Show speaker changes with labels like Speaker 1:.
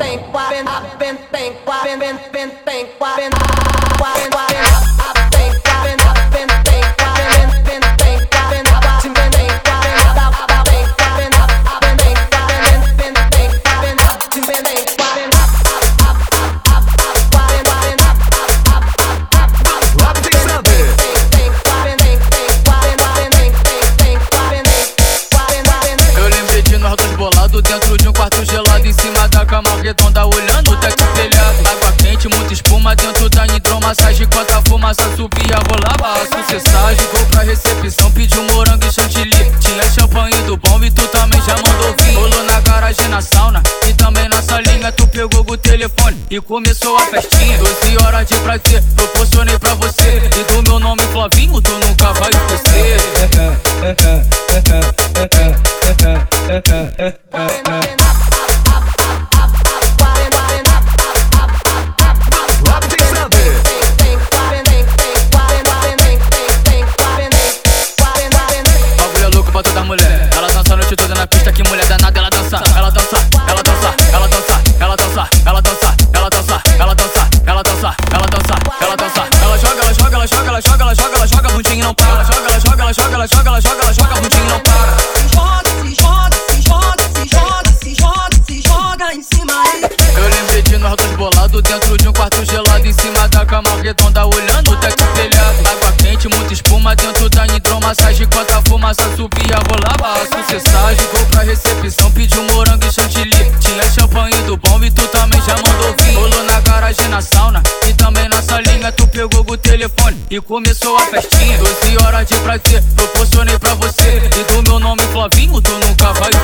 Speaker 1: Dentro de um quarto gelado, em cima da cama redonda, olhando o teto telhado. Água quente, muita espuma dentro da hidromassagem. Enquanto a fumaça subia, rolava a sucessagem. Vou pra recepção, pediu morango e chantilly. Tinha champanhe do bom e tu também já mandou vir. Rolou na garagem, na sauna e também na salinha. Tu pegou o telefone e começou a festinha. 12 horas de prazer, proporcionei pra você. E do meu nome Flavinho, tu nunca vai esquecer. Bagulho é louco pra toda mulher. Ela dança a noite toda na pista, que mulher danada. Ela dança, ela dança, ela dança, ela dança, ela dança, ela dança, ela dança, ela dança, ela dança, ela dança, ela dança. Ela joga, ela joga, ela joga, ela joga, ela joga, ela joga, bundinho não para. Ela joga, ela joga, ela joga, ela joga, ela joga, ela joga, bundinho não para.
Speaker 2: Em cima aí.
Speaker 1: Eu lembrei de nós dois bolados dentro de um quarto gelado, em cima da cama redonda, olhando o teto telhado. Água quente, muita espuma dentro da hidromassagem. Enquanto a fumaça subia, rolava a sucessagem. Vou pra recepção, pediu morango e chantilly. Tinha champanhe do bom e tu também já mandou vir. Rolou na garagem, na sauna e também na salinha. Tu pegou o telefone e começou a festinha. 12 horas de prazer, proporcionei pra você. E do meu nome Flavinho, tu nunca vai